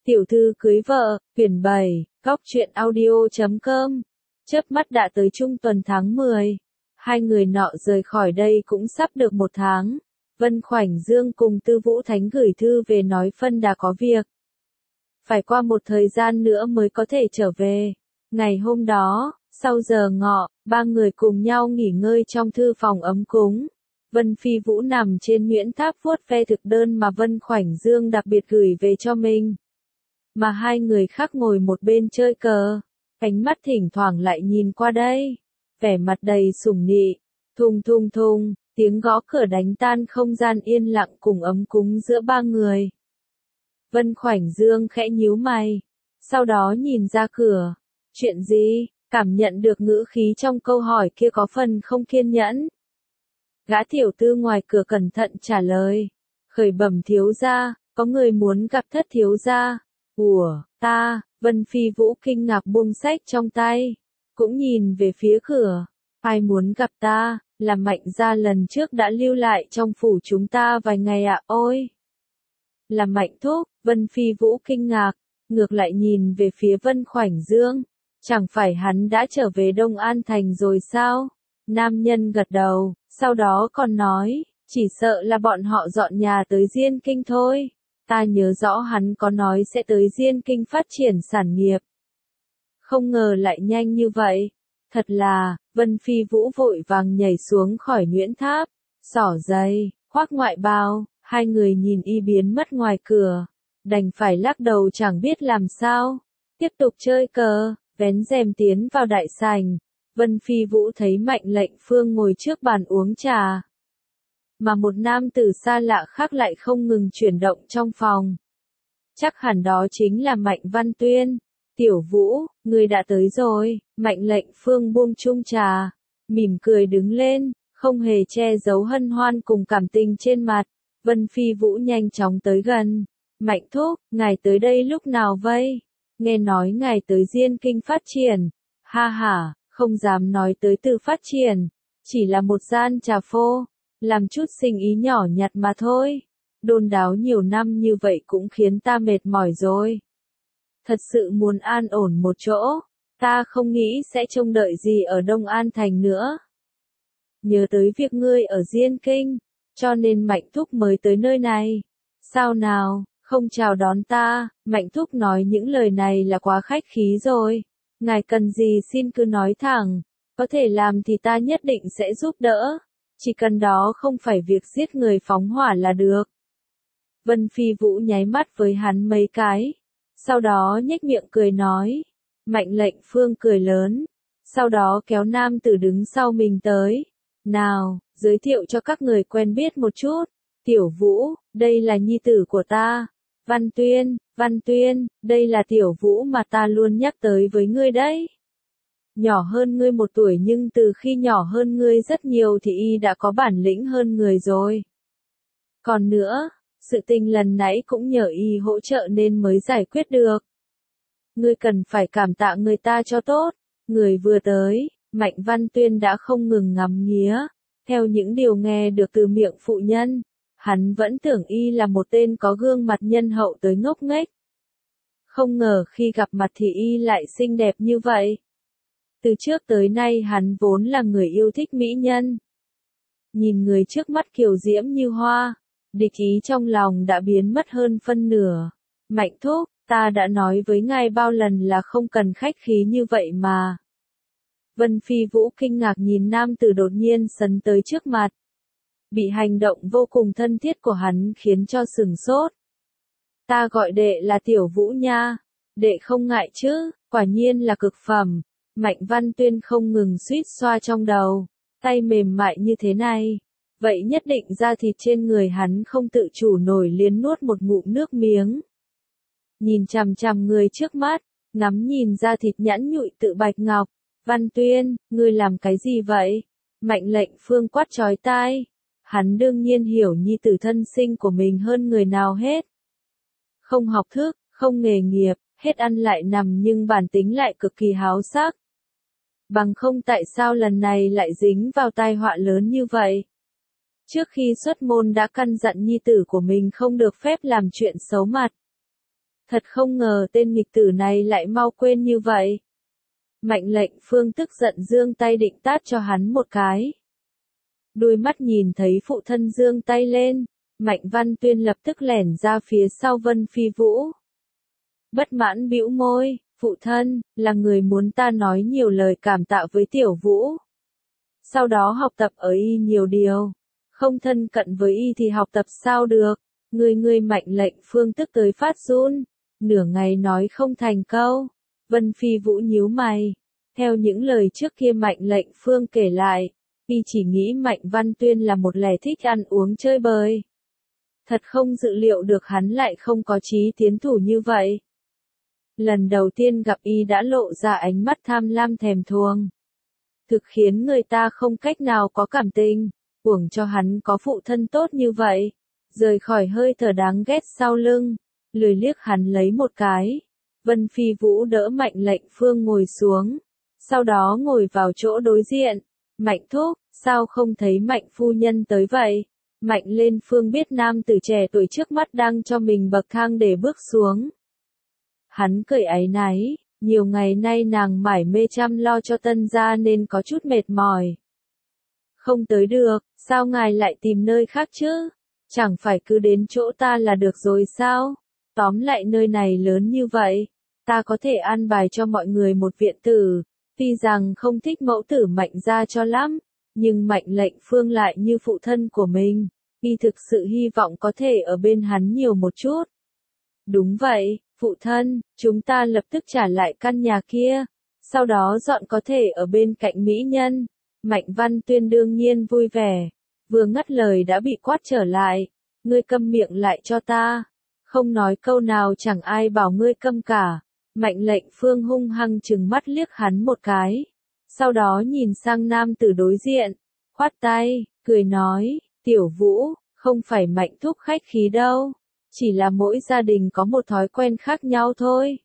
Tiểu thư cưới vợ, quyển 7, góc truyện audio.com. Chớp mắt đã tới trung tuần tháng 10. Hai người nọ rời khỏi đây cũng sắp được 1 tháng. Vân Khoảnh Dương cùng Tư Vũ Thánh gửi thư về nói Phân đã có việc. Phải qua một thời gian nữa mới có thể trở về. Ngày hôm đó, sau giờ ngọ, ba người cùng nhau nghỉ ngơi trong thư phòng ấm cúng. Vân Phi Vũ nằm trên nhuyễn tháp vuốt ve thực đơn mà Vân Khoảnh Dương đặc biệt gửi về cho mình. Mà hai người khác ngồi một bên chơi cờ, ánh mắt thỉnh thoảng lại nhìn qua đây, vẻ mặt đầy sủng nị. Thùng thùng thùng, tiếng gõ cửa đánh tan không gian yên lặng cùng ấm cúng giữa ba người. Vân Khoảnh Dương khẽ nhíu mày, sau đó nhìn ra cửa. Chuyện gì? Cảm nhận được ngữ khí trong câu hỏi kia có phần không kiên nhẫn. Gã tiểu tư ngoài cửa cẩn thận trả lời. Khởi bẩm thiếu gia, có người muốn gặp Thất thiếu gia. Ủa, ta, Vân Phi Vũ kinh ngạc buông sách trong tay, cũng nhìn về phía cửa. Ai muốn gặp ta, là Mạnh gia lần trước đã lưu lại trong phủ chúng ta vài ngày ạ. Ôi, là Mạnh thúc. Vân Phi Vũ kinh ngạc, ngược lại nhìn về phía Vân Khoảnh Dương. Chẳng phải hắn đã trở về Đông An Thành rồi sao? Nam nhân gật đầu, sau đó còn nói, chỉ sợ là bọn họ dọn nhà tới Diên Kinh thôi. Ta nhớ rõ hắn có nói sẽ tới Diên Kinh phát triển sản nghiệp. Không ngờ lại nhanh như vậy. Thật là, Vân Phi Vũ vội vàng nhảy xuống khỏi nhuyễn tháp, xỏ giày, khoác ngoại bào, hai người nhìn y biến mất ngoài cửa. Đành phải lắc đầu chẳng biết làm sao. Tiếp tục chơi cờ, vén rèm tiến vào đại sảnh. Vân Phi Vũ thấy Mạnh Lệnh Phương ngồi trước bàn uống trà. Mà một nam tử xa lạ khác lại không ngừng chuyển động trong phòng. Chắc hẳn đó chính là Mạnh Văn Tuyên. Tiểu Vũ, người đã tới rồi. Mạnh Lệnh Phương buông chung trà, mỉm cười đứng lên, không hề che giấu hân hoan cùng cảm tình trên mặt. Vân Phi Vũ nhanh chóng tới gần. Mạnh thúc, ngài tới đây lúc nào vậy? Nghe nói ngài tới Diên Kinh phát triển. Ha ha, không dám nói tới từ phát triển. Chỉ là một gian trà phô. Làm chút sinh ý nhỏ nhặt mà thôi. Đôn đáo nhiều năm như vậy cũng khiến ta mệt mỏi rồi. Thật sự muốn an ổn một chỗ. Ta không nghĩ sẽ trông đợi gì ở Đông An Thành nữa. Nhớ tới việc ngươi ở Diên Kinh, cho nên Mạnh thúc mới tới nơi này. Sao nào, không chào đón ta? Mạnh thúc nói những lời này là quá khách khí rồi. Ngài cần gì xin cứ nói thẳng. Có thể làm thì ta nhất định sẽ giúp đỡ. Chỉ cần đó không phải việc giết người phóng hỏa là được. Vân Phi Vũ nháy mắt với hắn mấy cái. Sau đó nhếch miệng cười nói. Mạnh Lệnh Phương cười lớn. Sau đó kéo nam tử đứng sau mình tới. Nào, giới thiệu cho các người quen biết một chút. Tiểu Vũ, đây là nhi tử của ta. Văn Tuyên, đây là Tiểu Vũ mà ta luôn nhắc tới với ngươi đấy. Nhỏ hơn ngươi 1 tuổi nhưng từ khi nhỏ hơn ngươi rất nhiều thì y đã có bản lĩnh hơn người rồi. Còn nữa, sự tình lần nãy cũng nhờ y hỗ trợ nên mới giải quyết được. Ngươi cần phải cảm tạ người ta cho tốt. Người vừa tới, Mạnh Văn Tuyên đã không ngừng ngắm nghía. Theo những điều nghe được từ miệng phụ nhân, hắn vẫn tưởng y là một tên có gương mặt nhân hậu tới ngốc nghếch. Không ngờ khi gặp mặt thì y lại xinh đẹp như vậy. Từ trước tới nay hắn vốn là người yêu thích mỹ nhân. Nhìn người trước mắt kiều diễm như hoa, địch ý trong lòng đã biến mất hơn phân nửa. Mạnh thúc, ta đã nói với ngài bao lần là không cần khách khí như vậy mà. Vân Phi Vũ kinh ngạc nhìn nam tử đột nhiên sấn tới trước mặt. Bị hành động vô cùng thân thiết của hắn khiến cho sửng sốt. Ta gọi đệ là Tiểu Vũ nha. Đệ không ngại chứ, quả nhiên là cực phẩm. Mạnh Văn Tuyên không ngừng suýt xoa trong đầu. Tay mềm mại như thế này. Vậy nhất định da thịt trên người hắn không tự chủ nổi liền nuốt một ngụm nước miếng. Nhìn chằm chằm người trước mắt, ngắm nhìn da thịt nhẵn nhụi tự bạch ngọc. Văn Tuyên, ngươi làm cái gì vậy? Mạnh Lệnh Phương quát chói tai. Hắn đương nhiên hiểu nhi tử thân sinh của mình hơn người nào hết. Không học thức, không nghề nghiệp, hết ăn lại nằm nhưng bản tính lại cực kỳ háo sắc. Bằng không tại sao lần này lại dính vào tai họa lớn như vậy? Trước khi xuất môn đã căn dặn nhi tử của mình không được phép làm chuyện xấu mặt. Thật không ngờ tên nghịch tử này lại mau quên như vậy. Mạnh Lệnh Phương tức giận giương tay định tát cho hắn một cái. Đôi mắt nhìn thấy phụ thân giương tay lên, Mạnh Văn Tuyên lập tức lẻn ra phía sau Vân Phi Vũ. Bất mãn bĩu môi, phụ thân, là người muốn ta nói nhiều lời cảm tạ với Tiểu Vũ. Sau đó học tập ở y nhiều điều. Không thân cận với y thì học tập sao được. Ngươi Mạnh Lệnh Phương tức tới phát run. Nửa ngày nói không thành câu. Vân Phi Vũ nhíu mày. Theo những lời trước kia Mạnh Lệnh Phương kể lại, y chỉ nghĩ Mạnh Văn Tuyên là một lẻ thích ăn uống chơi bời. Thật không dự liệu được hắn lại không có chí tiến thủ như vậy. Lần đầu tiên gặp y đã lộ ra ánh mắt tham lam thèm thuồng. Thực khiến người ta không cách nào có cảm tình, uổng cho hắn có phụ thân tốt như vậy. Rời khỏi hơi thở đáng ghét sau lưng, lười liếc hắn lấy một cái. Vân Phi Vũ đỡ Mạnh Lệnh Phương ngồi xuống, sau đó ngồi vào chỗ đối diện. Mạnh thúc, sao không thấy Mạnh phu nhân tới vậy? Mạnh Lên Phương biết nam tử trẻ tuổi trước mắt đang cho mình bậc thang để bước xuống. Hắn cười áy náy, nhiều ngày nay nàng mải mê chăm lo cho tân gia nên có chút mệt mỏi. Không tới được, sao ngài lại tìm nơi khác chứ? Chẳng phải cứ đến chỗ ta là được rồi sao? Tóm lại nơi này lớn như vậy, ta có thể an bài cho mọi người một viện tử. Tuy rằng không thích mẫu tử Mạnh gia cho lắm, nhưng Mạnh Lệnh Phương lại như phụ thân của mình, y thực sự hy vọng có thể ở bên hắn nhiều một chút. Đúng vậy, phụ thân, chúng ta lập tức trả lại căn nhà kia, sau đó dọn có thể ở bên cạnh mỹ nhân. Mạnh Văn Tuyên đương nhiên vui vẻ, vừa ngắt lời đã bị quát trở lại, ngươi câm miệng lại cho ta, không nói câu nào chẳng ai bảo ngươi câm cả. Mạnh Lệnh Phương hung hăng trừng mắt liếc hắn một cái, sau đó nhìn sang nam tử đối diện, khoát tay, cười nói, Tiểu Vũ, không phải Mạnh thúc khách khí đâu, chỉ là mỗi gia đình có một thói quen khác nhau thôi.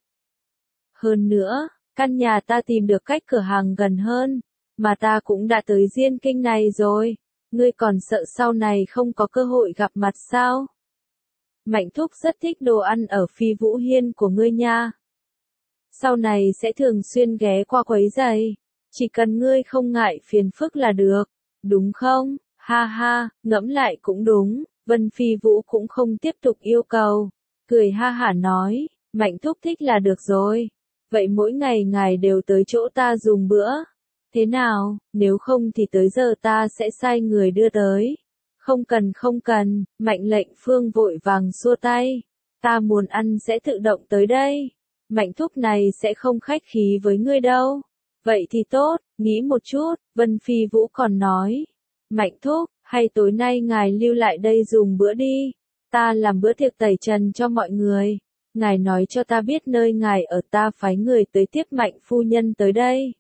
Hơn nữa, căn nhà ta tìm được cách cửa hàng gần hơn, mà ta cũng đã tới Diên Kinh này rồi, ngươi còn sợ sau này không có cơ hội gặp mặt sao? Mạnh thúc rất thích đồ ăn ở Phi Vũ Hiên của ngươi nha. Sau này sẽ thường xuyên ghé qua quấy giày, chỉ cần ngươi không ngại phiền phức là được, đúng không? Ha ha, ngẫm lại cũng đúng, Vân Phi Vũ cũng không tiếp tục yêu cầu, cười ha hả nói, Mạnh thúc thích là được rồi, vậy mỗi ngày ngài đều tới chỗ ta dùng bữa, thế nào, nếu không thì tới giờ ta sẽ sai người đưa tới. Không cần, Mạnh Lệnh Phương vội vàng xua tay, ta muốn ăn sẽ tự động tới đây. Mạnh thúc này sẽ không khách khí với ngươi đâu. Vậy thì tốt, nghĩ một chút, Vân Phi Vũ còn nói. Mạnh thúc, hay tối nay ngài lưu lại đây dùng bữa đi. Ta làm bữa tiệc tẩy trần cho mọi người. Ngài nói cho ta biết nơi ngài ở, ta phái người tới tiếp Mạnh phu nhân tới đây.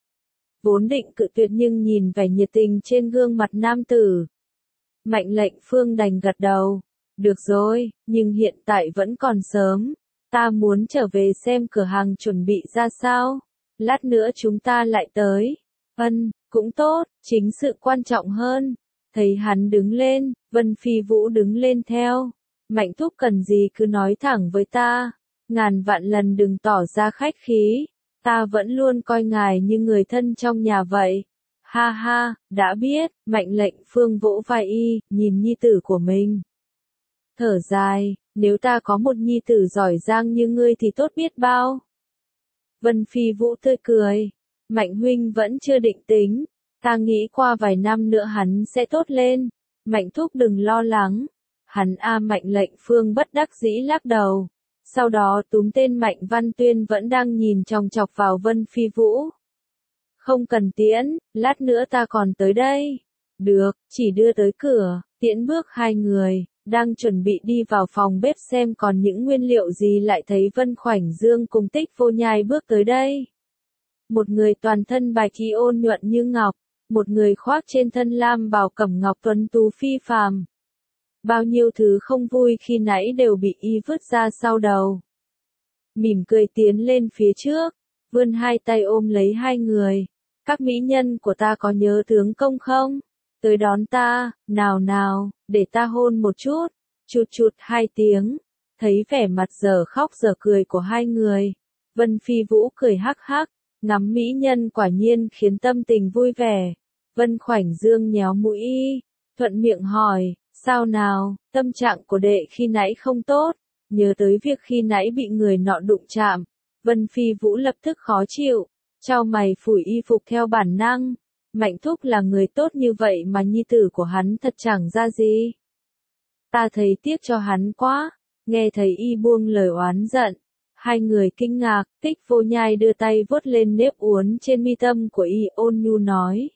Vốn định cự tuyệt nhưng nhìn vẻ nhiệt tình trên gương mặt nam tử. Mạnh Lệnh Phương đành gật đầu. Được rồi, nhưng hiện tại vẫn còn sớm. Ta muốn trở về xem cửa hàng chuẩn bị ra sao. Lát nữa chúng ta lại tới. Cũng tốt, chính sự quan trọng hơn. Thấy hắn đứng lên, Vân Phi Vũ đứng lên theo. Mạnh thúc cần gì cứ nói thẳng với ta. Ngàn vạn lần đừng tỏ ra khách khí. Ta vẫn luôn coi ngài như người thân trong nhà vậy. Ha ha, đã biết, Mạnh Lệnh Phương vỗ vai y, nhìn nhi tử của mình. Thở dài, nếu ta có một nhi tử giỏi giang như ngươi thì tốt biết bao. Vân Phi Vũ tươi cười, Mạnh huynh vẫn chưa định tính, ta nghĩ qua vài năm nữa hắn sẽ tốt lên. Mạnh thúc đừng lo lắng. Hắn Mạnh Lệnh Phương bất đắc dĩ lắc đầu. Sau đó túm tên Mạnh Văn Tuyên vẫn đang nhìn chòng chọc vào Vân Phi Vũ. Không cần tiễn, lát nữa ta còn tới đây. Được, chỉ đưa tới cửa, tiễn bước hai người, đang chuẩn bị đi vào phòng bếp xem còn những nguyên liệu gì lại thấy Vân Khoảnh Dương cùng Tích Vô Nhai bước tới đây. Một người toàn thân bạch y ôn nhuận như ngọc, một người khoác trên thân lam bào cẩm ngọc tuấn tú phi phàm. Bao nhiêu thứ không vui khi nãy đều bị y vứt ra sau đầu. Mỉm cười tiến lên phía trước, vươn hai tay ôm lấy hai người. Các mỹ nhân của ta có nhớ tướng công không? Tới đón ta, nào nào, để ta hôn một chút. Chụt chụt hai tiếng. Thấy vẻ mặt giờ khóc giờ cười của hai người, Vân Phi Vũ cười hắc hắc, ngắm mỹ nhân quả nhiên khiến tâm tình vui vẻ. Vân Khoảnh Dương nhéo mũi y, thuận miệng hỏi, sao nào, tâm trạng của đệ khi nãy không tốt, nhớ tới việc khi nãy bị người nọ đụng chạm. Vân Phi Vũ lập tức khó chịu, chau mày phủi y phục theo bản năng. Mạnh thúc là người tốt như vậy mà nhi tử của hắn thật chẳng ra gì. Ta thấy tiếc cho hắn quá. Nghe thấy y buông lời oán giận, hai người kinh ngạc. Tích Vô Nhai đưa tay vuốt lên nếp uốn trên mi tâm của y, ôn nhu nói.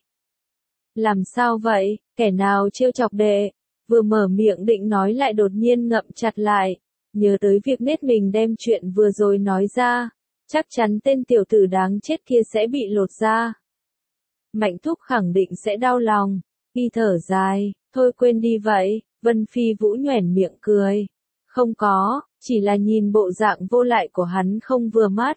Làm sao vậy, kẻ nào trêu chọc đệ? Vừa mở miệng định nói lại đột nhiên ngậm chặt lại, nhớ tới việc nết mình đem chuyện vừa rồi nói ra, chắc chắn tên tiểu tử đáng chết kia sẽ bị lột da. Mạnh thúc khẳng định sẽ đau lòng. Y thở dài, thôi quên đi vậy. Vân Phi Vũ nhoẻn miệng cười. Không có, chỉ là nhìn bộ dạng vô lại của hắn không vừa mắt.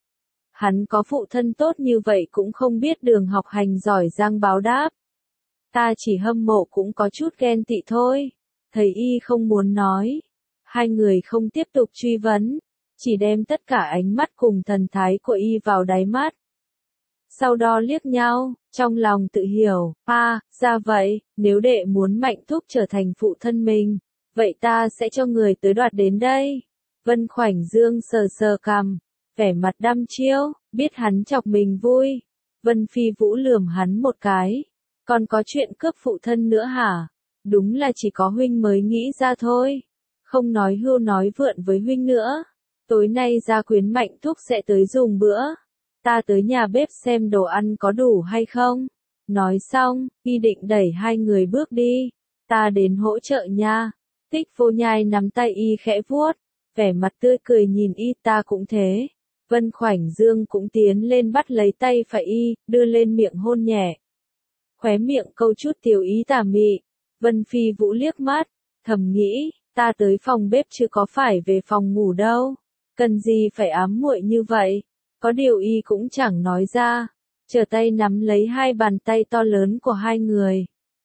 Hắn có phụ thân tốt như vậy cũng không biết đường học hành giỏi giang báo đáp. Ta chỉ hâm mộ cũng có chút ghen tị thôi. Thầy y không muốn nói. Hai người không tiếp tục truy vấn, chỉ đem tất cả ánh mắt cùng thần thái của y vào đáy mắt. Sau đó liếc nhau, trong lòng tự hiểu, ra vậy, nếu đệ muốn Mạnh thúc trở thành phụ thân mình, vậy ta sẽ cho người tới đoạt đến đây. Vân Khoảnh Dương sờ sờ cằm, vẻ mặt đăm chiêu, biết hắn chọc mình vui. Vân Phi Vũ lườm hắn một cái, còn có chuyện cướp phụ thân nữa hả? Đúng là chỉ có huynh mới nghĩ ra thôi. Không nói hưu nói vượn với huynh nữa. Tối nay gia quyến Mạnh thúc sẽ tới dùng bữa. Ta tới nhà bếp xem đồ ăn có đủ hay không. Nói xong, y định đẩy hai người bước đi. Ta đến hỗ trợ nha. Tích Vô Nhai nắm tay y khẽ vuốt, vẻ mặt tươi cười nhìn y. Ta cũng thế. Vân Khoảnh Dương cũng tiến lên bắt lấy tay phải y, đưa lên miệng hôn nhẹ. Khóe miệng câu chút tiểu ý tà mị. Vân Phi Vũ liếc mắt, thầm nghĩ, ta tới phòng bếp chứ có phải về phòng ngủ đâu. Cần gì phải ám muội như vậy. Có điều y cũng chẳng nói ra, trở tay nắm lấy hai bàn tay to lớn của hai người.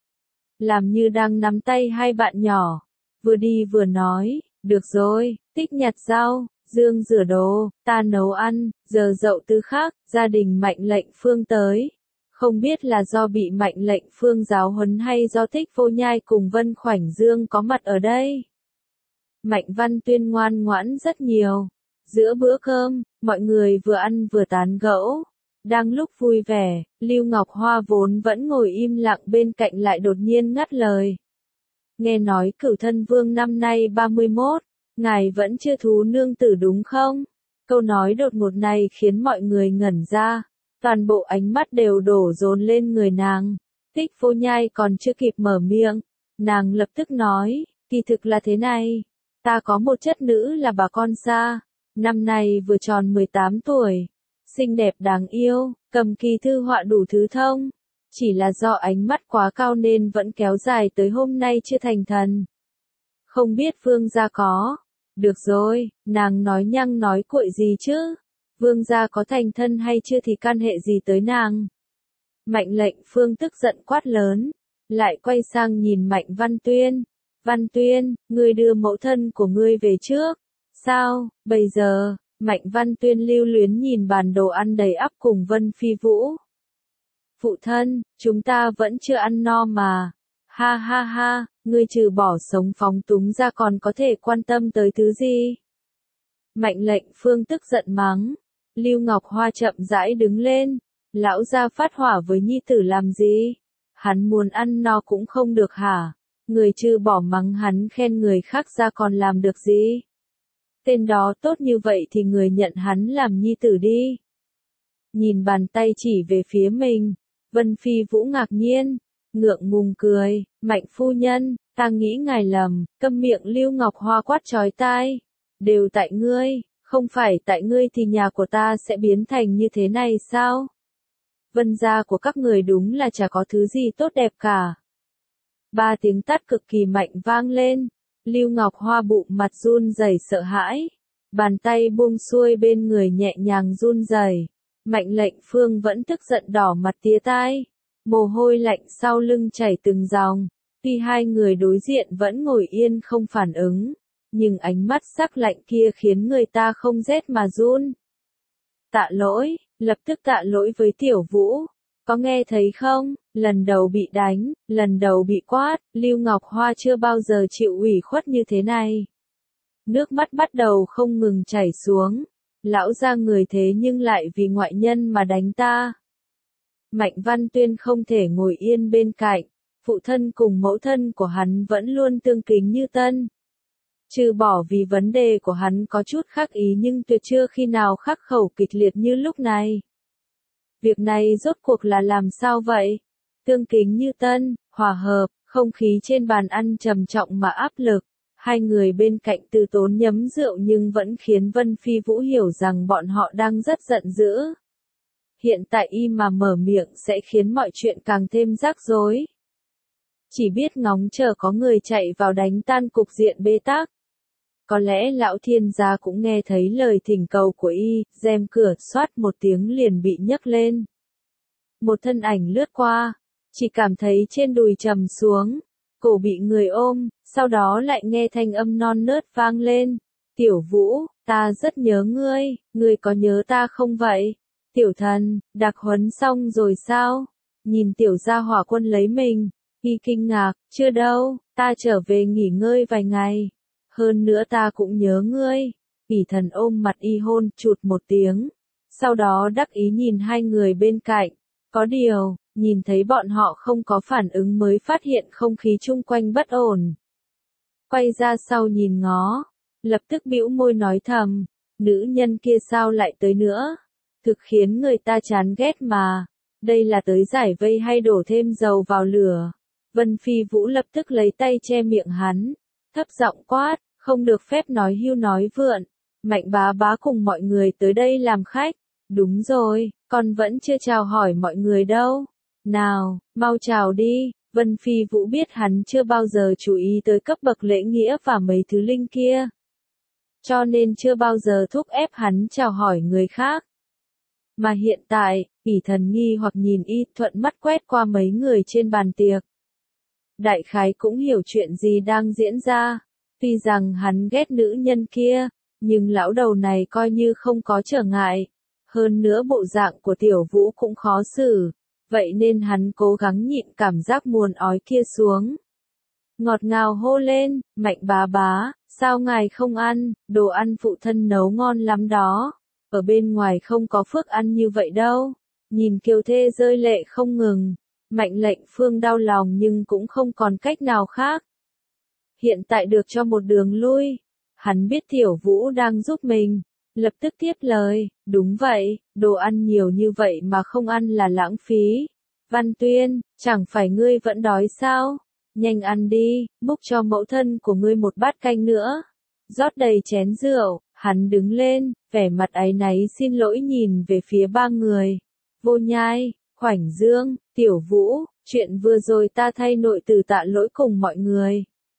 Làm như đang nắm tay hai bạn nhỏ, vừa đi vừa nói, được rồi, Tích nhặt rau, Dương rửa đồ, ta nấu ăn, giờ dậu tư khác, gia đình Mạnh Lệnh Phương tới. Không biết là do bị Mạnh Lệnh Phương giáo huấn hay do Tích Vô Nhai cùng Vân Khoảnh Dương có mặt ở đây. Mạnh Văn Tuyên ngoan ngoãn rất nhiều. Giữa bữa cơm, mọi người vừa ăn vừa tán gẫu. Đang lúc vui vẻ, Lưu Ngọc Hoa vốn vẫn ngồi im lặng bên cạnh lại đột nhiên ngắt lời. Nghe nói Cửu Thân Vương năm nay 31, ngài vẫn chưa thú nương tử đúng không? Câu nói đột ngột này khiến mọi người ngẩn ra, toàn bộ ánh mắt đều đổ dồn lên người nàng. Tích Vô Nhai còn chưa kịp mở miệng, nàng lập tức nói, kỳ thực là thế này, ta có một chất nữ là bà con xa. Năm nay vừa tròn 18 tuổi, xinh đẹp đáng yêu, cầm kỳ thư họa đủ thứ thông. Chỉ là do ánh mắt quá cao nên vẫn kéo dài tới hôm nay chưa thành thần. Không biết Vương gia có. Được rồi, nàng nói nhăng nói cuội gì chứ. Vương gia có thành thân hay chưa thì can hệ gì tới nàng. Mạnh Lệnh Phương tức giận quát lớn, lại quay sang nhìn Mạnh Văn Tuyên. Văn Tuyên, ngươi đưa mẫu thân của ngươi về trước. Sao, bây giờ, Mạnh Văn Tuyên lưu luyến nhìn bàn đồ ăn đầy ắp cùng Vân Phi Vũ. Phụ thân, chúng ta vẫn chưa ăn no mà. Ha ha ha, ngươi trừ bỏ sống phóng túng ra còn có thể quan tâm tới thứ gì? Mạnh Lệnh Phương tức giận mắng. Lưu Ngọc Hoa chậm rãi đứng lên. Lão gia phát hỏa với nhi tử làm gì? Hắn muốn ăn no cũng không được hả? Người trừ bỏ mắng hắn khen người khác ra còn làm được gì? Tên đó tốt như vậy thì người nhận hắn làm nhi tử đi. Nhìn bàn tay chỉ về phía mình, Vân Phi Vũ ngạc nhiên, ngượng ngùng cười, Mạnh phu nhân, ta nghĩ ngài lầm. Câm miệng. Lưu Ngọc Hoa quát chói tai. Đều tại ngươi, không phải tại ngươi thì nhà của ta sẽ biến thành như thế này sao? Vân gia của các người đúng là chả có thứ gì tốt đẹp cả. Ba tiếng tát cực kỳ mạnh vang lên. Lưu Ngọc Hoa bụng mặt run rẩy sợ hãi, bàn tay buông xuôi bên người nhẹ nhàng run rẩy. Mạnh Lệnh Phương vẫn tức giận đỏ mặt tía tai, mồ hôi lạnh sau lưng chảy từng dòng. Tuy hai người đối diện vẫn ngồi yên không phản ứng, nhưng ánh mắt sắc lạnh kia khiến người ta không rét mà run. Tạ lỗi, lập tức tạ lỗi với Tiểu Vũ. Có nghe thấy không, lần đầu bị đánh, lần đầu bị quát, Lưu Ngọc Hoa chưa bao giờ chịu ủy khuất như thế này. Nước mắt bắt đầu không ngừng chảy xuống. Lão ra người thế nhưng lại vì ngoại nhân mà đánh ta. Mạnh Văn Tuyên không thể ngồi yên bên cạnh, phụ thân cùng mẫu thân của hắn vẫn luôn tương kính như tân. Trừ bỏ vì vấn đề của hắn có chút khác ý nhưng tuyệt chưa khi nào khắc khẩu kịch liệt như lúc này. Việc này rốt cuộc là làm sao vậy? Tương kính như tân, hòa hợp, không khí trên bàn ăn trầm trọng mà áp lực. Hai người bên cạnh Từ Tốn nhấm rượu nhưng vẫn khiến Vân Phi Vũ hiểu rằng bọn họ đang rất giận dữ. Hiện tại y mà mở miệng sẽ khiến mọi chuyện càng thêm rắc rối. Chỉ biết ngóng chờ có người chạy vào đánh tan cục diện bế tắc. Có lẽ lão thiên gia cũng nghe thấy lời thỉnh cầu của y, rèm cửa xoát một tiếng liền bị nhấc lên. Một thân ảnh lướt qua, chỉ cảm thấy trên đùi trầm xuống, cổ bị người ôm, sau đó lại nghe thanh âm non nớt vang lên. Tiểu Vũ, ta rất nhớ ngươi có nhớ ta không vậy? Tiểu thần, đặc huấn xong rồi sao? Nhìn tiểu gia hỏa quân lấy mình, y kinh ngạc, chưa đâu, ta trở về nghỉ ngơi vài ngày. Hơn nữa ta cũng nhớ ngươi. Ỷ Thần ôm mặt y hôn chụt một tiếng. Sau đó đắc ý nhìn hai người bên cạnh. Có điều, nhìn thấy bọn họ không có phản ứng mới phát hiện không khí chung quanh bất ổn. Quay ra sau nhìn ngó, lập tức bĩu môi nói thầm, nữ nhân kia sao lại tới nữa? Thực khiến người ta chán ghét mà. Đây là tới giải vây hay đổ thêm dầu vào lửa? Vân Phi Vũ lập tức lấy tay che miệng hắn, thấp giọng quát, không được phép nói hưu nói vượn. Mạnh bá bá cùng mọi người tới đây làm khách. Đúng rồi, con vẫn chưa chào hỏi mọi người đâu. Nào, mau chào đi. Vân Phi Vũ biết hắn chưa bao giờ chú ý tới cấp bậc lễ nghĩa và mấy thứ linh kia. Cho nên chưa bao giờ thúc ép hắn chào hỏi người khác. Mà hiện tại, Ỷ Thần nghi hoặc nhìn y thuận mắt quét qua mấy người trên bàn tiệc. Đại khái cũng hiểu chuyện gì đang diễn ra. Tuy rằng hắn ghét nữ nhân kia, nhưng lão đầu này coi như không có trở ngại. Hơn nữa bộ dạng của Tiểu Vũ cũng khó xử. Vậy nên hắn cố gắng nhịn cảm giác buồn ói kia xuống. Ngọt ngào hô lên, Mạnh bá bá, sao ngài không ăn, đồ ăn phụ thân nấu ngon lắm đó. Ở bên ngoài không có phước ăn như vậy đâu. Nhìn Kiều Thê rơi lệ không ngừng. Mạnh Lệnh Phương đau lòng nhưng cũng không còn cách nào khác. Hiện tại được cho một đường lui. Hắn biết Tiểu Vũ đang giúp mình. Lập tức tiếp lời, đúng vậy, đồ ăn nhiều như vậy mà không ăn là lãng phí. Văn Tuyên, chẳng phải ngươi vẫn đói sao? Nhanh ăn đi, múc cho mẫu thân của ngươi một bát canh nữa. Rót đầy chén rượu, hắn đứng lên, vẻ mặt áy náy xin lỗi nhìn về phía ba người. Vô Nhai, Khoảnh Dương, Tiểu Vũ, chuyện vừa rồi ta thay nội tử tạ lỗi cùng mọi người.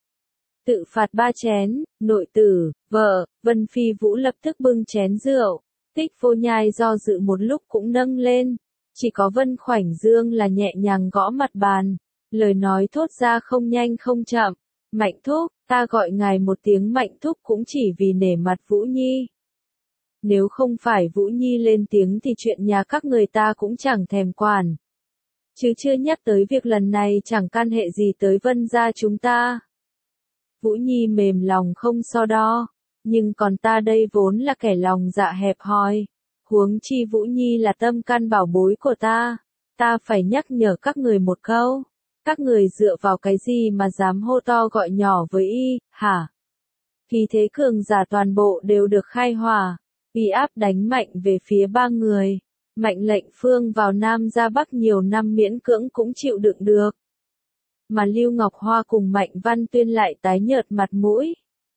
Tự phạt 3 chén, nội tử, vợ, Vân Phi Vũ lập tức bưng chén rượu. Tích Vô Nhai do dự một lúc cũng nâng lên. Chỉ có Vân Khoảnh Dương là nhẹ nhàng gõ mặt bàn. Lời nói thốt ra không nhanh không chậm. Mạnh thúc, ta gọi ngài một tiếng Mạnh thúc cũng chỉ vì nể mặt Vũ Nhi. Nếu không phải Vũ Nhi lên tiếng thì chuyện nhà các người ta cũng chẳng thèm quản. Chứ chưa nhắc tới việc lần này chẳng can hệ gì tới Vân gia chúng ta. Vũ Nhi mềm lòng không so đo, nhưng còn ta đây vốn là kẻ lòng dạ hẹp hòi. Huống chi Vũ Nhi là tâm can bảo bối của ta phải nhắc nhở các người một câu. Các người dựa vào cái gì mà dám hô to gọi nhỏ với y, hả? Khí thế cường giả toàn bộ đều được khai hỏa, uy áp đánh mạnh về phía ba người. Mạnh Lệnh Phương vào Nam ra Bắc nhiều năm miễn cưỡng cũng chịu đựng được. Mà Lưu Ngọc Hoa cùng Mạnh Văn Tuyên lại tái nhợt mặt mũi.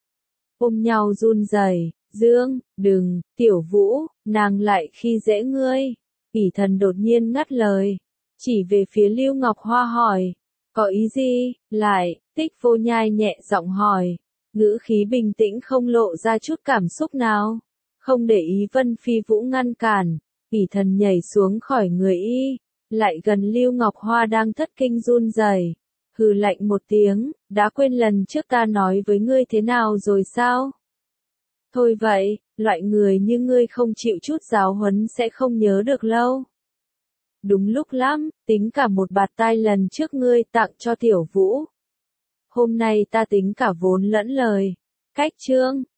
Ôm nhau run rẩy, Dương, đừng, Tiểu Vũ, nàng lại khi dễ ngươi. Ỷ Thần đột nhiên ngắt lời, chỉ về phía Lưu Ngọc Hoa hỏi, có ý gì, lại, Tích Vô Nhai nhẹ giọng hỏi, ngữ khí bình tĩnh không lộ ra chút cảm xúc nào. Không để ý Vân Phi Vũ ngăn cản, Ỷ Thần nhảy xuống khỏi người y, lại gần Lưu Ngọc Hoa đang thất kinh run rẩy. hừ lạnh một tiếng, đã quên lần trước ta nói với ngươi thế nào rồi sao? Thôi vậy, loại người như ngươi không chịu chút giáo huấn sẽ không nhớ được lâu. Đúng lúc lắm, tính cả một bạt tai lần trước ngươi tặng cho Tiểu Vũ. Hôm nay ta tính cả vốn lẫn lời. Cách chương